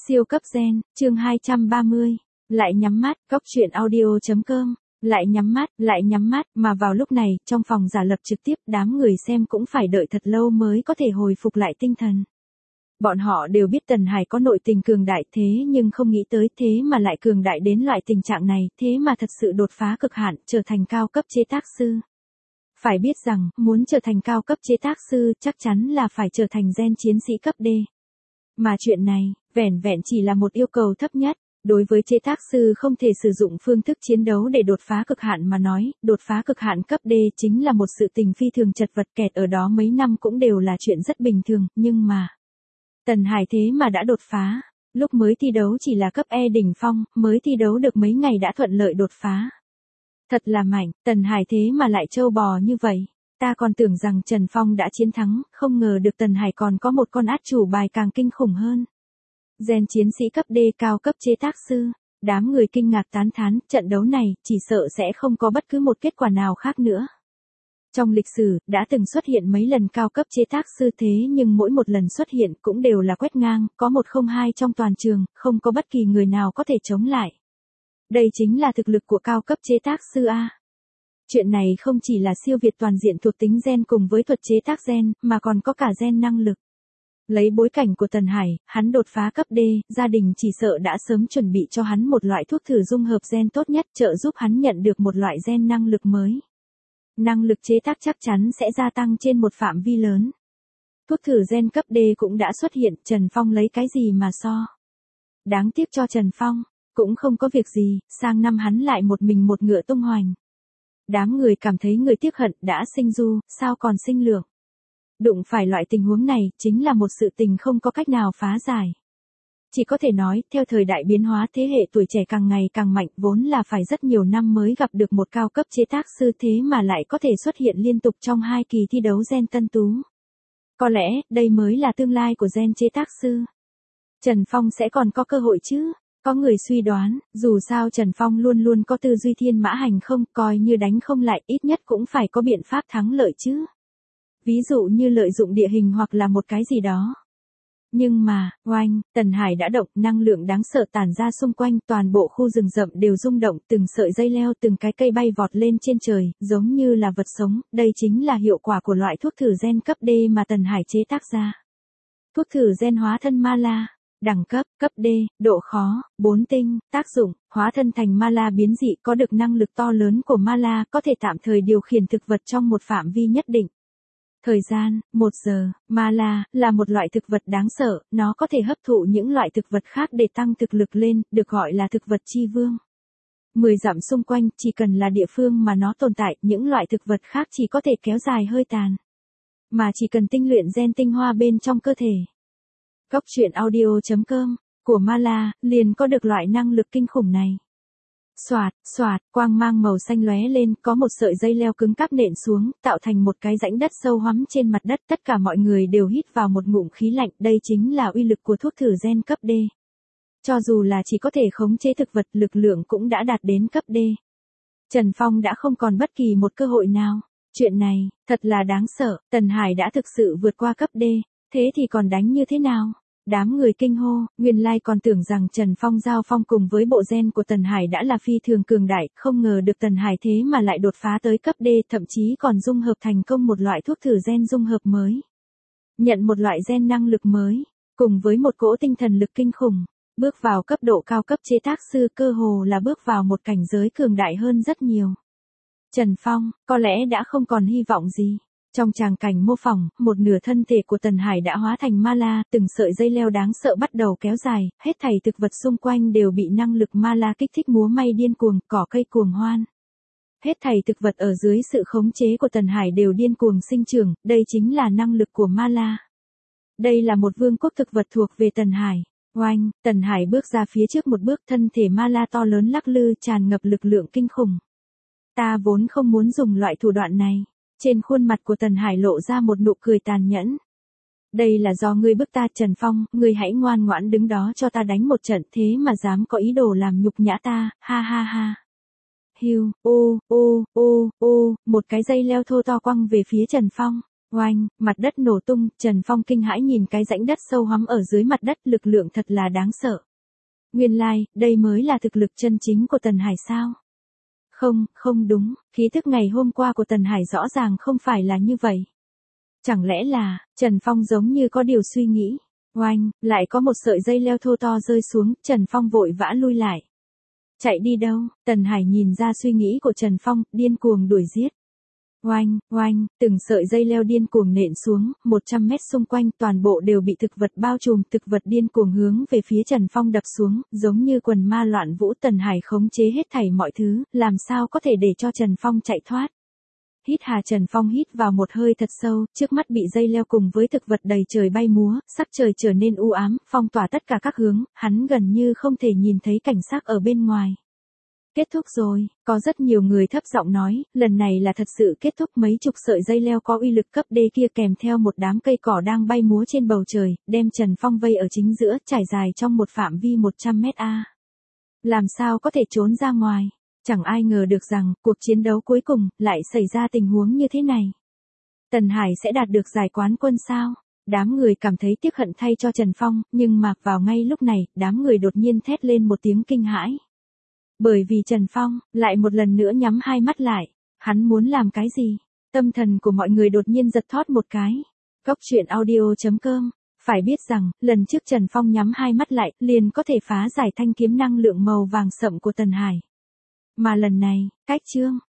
Siêu cấp gen, chương 230. Lại nhắm mắt, cóc truyện audio.com. Lại nhắm mắt, mà vào lúc này, trong phòng giả lập trực tiếp, đám người xem cũng phải đợi thật lâu mới có thể hồi phục lại tinh thần. Bọn họ đều biết Tần Hải có nội tình cường đại thế nhưng không nghĩ tới thế mà lại cường đại đến loại tình trạng này, thế mà thật sự đột phá cực hạn, trở thành cao cấp chế tác sư. Phải biết rằng, muốn trở thành cao cấp chế tác sư, chắc chắn là phải trở thành gen chiến sĩ cấp D. Mà chuyện này, vẻn vẹn chỉ là một yêu cầu thấp nhất. Đối với chế tác sư không thể sử dụng phương thức chiến đấu để đột phá cực hạn mà nói, đột phá cực hạn cấp D chính là một sự tình phi thường chật vật, kẹt ở đó mấy năm cũng đều là chuyện rất bình thường, nhưng mà Tần Hải thế mà đã đột phá, lúc mới thi đấu chỉ là cấp E đỉnh phong, mới thi đấu được mấy ngày đã thuận lợi đột phá. Thật là mạnh, Tần Hải thế mà lại trâu bò như vậy. Ta còn tưởng rằng Trần Phong đã chiến thắng, không ngờ được Tần Hải còn có một con át chủ bài càng kinh khủng hơn. Gen chiến sĩ cấp D cao cấp chế tác sư, đám người kinh ngạc tán thán, trận đấu này chỉ sợ sẽ không có bất cứ một kết quả nào khác nữa. Trong lịch sử, đã từng xuất hiện mấy lần cao cấp chế tác sư thế nhưng mỗi một lần xuất hiện cũng đều là quét ngang, có 1-0-2 trong toàn trường, không có bất kỳ người nào có thể chống lại. Đây chính là thực lực của cao cấp chế tác sư A. Chuyện này không chỉ là siêu việt toàn diện thuộc tính gen cùng với thuật chế tác gen, mà còn có cả gen năng lực. Lấy bối cảnh của Tần Hải, hắn đột phá cấp D, gia đình chỉ sợ đã sớm chuẩn bị cho hắn một loại thuốc thử dung hợp gen tốt nhất trợ giúp hắn nhận được một loại gen năng lực mới. Năng lực chế tác chắc chắn sẽ gia tăng trên một phạm vi lớn. Thuốc thử gen cấp D cũng đã xuất hiện, Trần Phong lấy cái gì mà so. Đáng tiếc cho Trần Phong, cũng không có việc gì, sang năm hắn lại một mình một ngựa tung hoành. Đám người cảm thấy người tiếc hận đã sinh du, sao còn sinh lượng. Đụng phải loại tình huống này, chính là một sự tình không có cách nào phá giải. Chỉ có thể nói, theo thời đại biến hóa thế hệ tuổi trẻ càng ngày càng mạnh, vốn là phải rất nhiều năm mới gặp được một cao cấp chế tác sư thế mà lại có thể xuất hiện liên tục trong 2 kỳ thi đấu gen tân tú. Có lẽ, đây mới là tương lai của gen chế tác sư. Trần Phong sẽ còn có cơ hội chứ? Có người suy đoán, dù sao Trần Phong luôn luôn có tư duy thiên mã hành không, coi như đánh không lại, ít nhất cũng phải có biện pháp thắng lợi chứ. Ví dụ như lợi dụng địa hình hoặc là một cái gì đó. Nhưng mà, oanh, Tần Hải đã động, năng lượng đáng sợ tản ra xung quanh, toàn bộ khu rừng rậm đều rung động, từng sợi dây leo, từng cái cây bay vọt lên trên trời, giống như là vật sống, đây chính là hiệu quả của loại thuốc thử gen cấp D mà Tần Hải chế tác ra. Thuốc thử gen hóa thân ma la, đẳng cấp, cấp D, độ khó, 4 tinh, tác dụng, hóa thân thành ma la biến dị, có được năng lực to lớn của ma la, có thể tạm thời điều khiển thực vật trong một phạm vi nhất định. Thời gian, 1 giờ, ma la, là một loại thực vật đáng sợ, nó có thể hấp thụ những loại thực vật khác để tăng thực lực lên, được gọi là thực vật chi vương. 10 dặm xung quanh, chỉ cần là địa phương mà nó tồn tại, những loại thực vật khác chỉ có thể kéo dài hơi tàn. Mà chỉ cần tinh luyện gen tinh hoa bên trong cơ thể. Cóc truyện audio.com, của ma la, liền có được loại năng lực kinh khủng này. Xoạt, quang mang màu xanh lóe lên, có một sợi dây leo cứng cáp nện xuống, tạo thành một cái rãnh đất sâu hoắm trên mặt đất, tất cả mọi người đều hít vào một ngụm khí lạnh, đây chính là uy lực của thuốc thử gen cấp D. Cho dù là chỉ có thể khống chế thực vật, lực lượng cũng đã đạt đến cấp D. Trần Phong đã không còn bất kỳ một cơ hội nào. Chuyện này, thật là đáng sợ, Tần Hải đã thực sự vượt qua cấp D, thế thì còn đánh như thế nào? Đám người kinh hô, nguyên lai còn tưởng rằng Trần Phong giao phong cùng với bộ gen của Tần Hải đã là phi thường cường đại, không ngờ được Tần Hải thế mà lại đột phá tới cấp D, thậm chí còn dung hợp thành công một loại thuốc thử gen dung hợp mới. Nhận một loại gen năng lực mới, cùng với một cỗ tinh thần lực kinh khủng, bước vào cấp độ cao cấp chế tác sư, cơ hồ là bước vào một cảnh giới cường đại hơn rất nhiều. Trần Phong, có lẽ đã không còn hy vọng gì. Trong tràng cảnh mô phỏng, một nửa thân thể của Tần Hải đã hóa thành ma la, từng sợi dây leo đáng sợ bắt đầu kéo dài, hết thảy thực vật xung quanh đều bị năng lực ma la kích thích múa may điên cuồng, cỏ cây cuồng hoan. Hết thảy thực vật ở dưới sự khống chế của Tần Hải đều điên cuồng sinh trưởng, đây chính là năng lực của ma la. Đây là một vương quốc thực vật thuộc về Tần Hải. Oanh, Tần Hải bước ra phía trước một bước, thân thể ma la to lớn lắc lư, tràn ngập lực lượng kinh khủng. Ta vốn không muốn dùng loại thủ đoạn này. Trên khuôn mặt của Tần Hải lộ ra một nụ cười tàn nhẫn. Đây là do ngươi bức ta, Trần Phong, ngươi hãy ngoan ngoãn đứng đó cho ta đánh một trận, thế mà dám có ý đồ làm nhục nhã ta, ha ha ha. Hiu, ô, một cái dây leo thô to quăng về phía Trần Phong. Oanh, mặt đất nổ tung, Trần Phong kinh hãi nhìn cái rãnh đất sâu hoắm ở dưới mặt đất, lực lượng thật là đáng sợ. Nguyên lai, đây mới là thực lực chân chính của Tần Hải sao? Không, không đúng, khí thức ngày hôm qua của Tần Hải rõ ràng không phải là như vậy. Chẳng lẽ là, Trần Phong giống như có điều suy nghĩ. Oanh, lại có một sợi dây leo thô to rơi xuống, Trần Phong vội vã lui lại. Chạy đi đâu? Tần Hải nhìn ra suy nghĩ của Trần Phong, điên cuồng đuổi giết. Oanh, oanh, từng sợi dây leo điên cuồng nện xuống, 100 mét xung quanh toàn bộ đều bị thực vật bao trùm, thực vật điên cuồng hướng về phía Trần Phong đập xuống, giống như quần ma loạn vũ. Tần Hải khống chế hết thảy mọi thứ, làm sao có thể để cho Trần Phong chạy thoát. Hít hà, Trần Phong hít vào một hơi thật sâu, trước mắt bị dây leo cùng với thực vật đầy trời bay múa, sắc trời trở nên u ám, phong tỏa tất cả các hướng, hắn gần như không thể nhìn thấy cảnh sắc ở bên ngoài. Kết thúc rồi, có rất nhiều người thấp giọng nói, lần này là thật sự kết thúc. Mấy chục sợi dây leo có uy lực cấp D kia kèm theo một đám cây cỏ đang bay múa trên bầu trời, đem Trần Phong vây ở chính giữa, trải dài trong một phạm vi 100 mét a. Làm sao có thể trốn ra ngoài? Chẳng ai ngờ được rằng, cuộc chiến đấu cuối cùng, lại xảy ra tình huống như thế này. Tần Hải sẽ đạt được giải quán quân sao? Đám người cảm thấy tiếc hận thay cho Trần Phong, nhưng mà vào ngay lúc này, đám người đột nhiên thét lên một tiếng kinh hãi. Bởi vì Trần Phong, lại một lần nữa nhắm hai mắt lại. Hắn muốn làm cái gì? Tâm thần của mọi người đột nhiên giật thót một cái. Cốc truyện audio.com. Phải biết rằng, lần trước Trần Phong nhắm hai mắt lại, liền có thể phá giải thanh kiếm năng lượng màu vàng sậm của Tần Hải. Mà lần này, cách chương.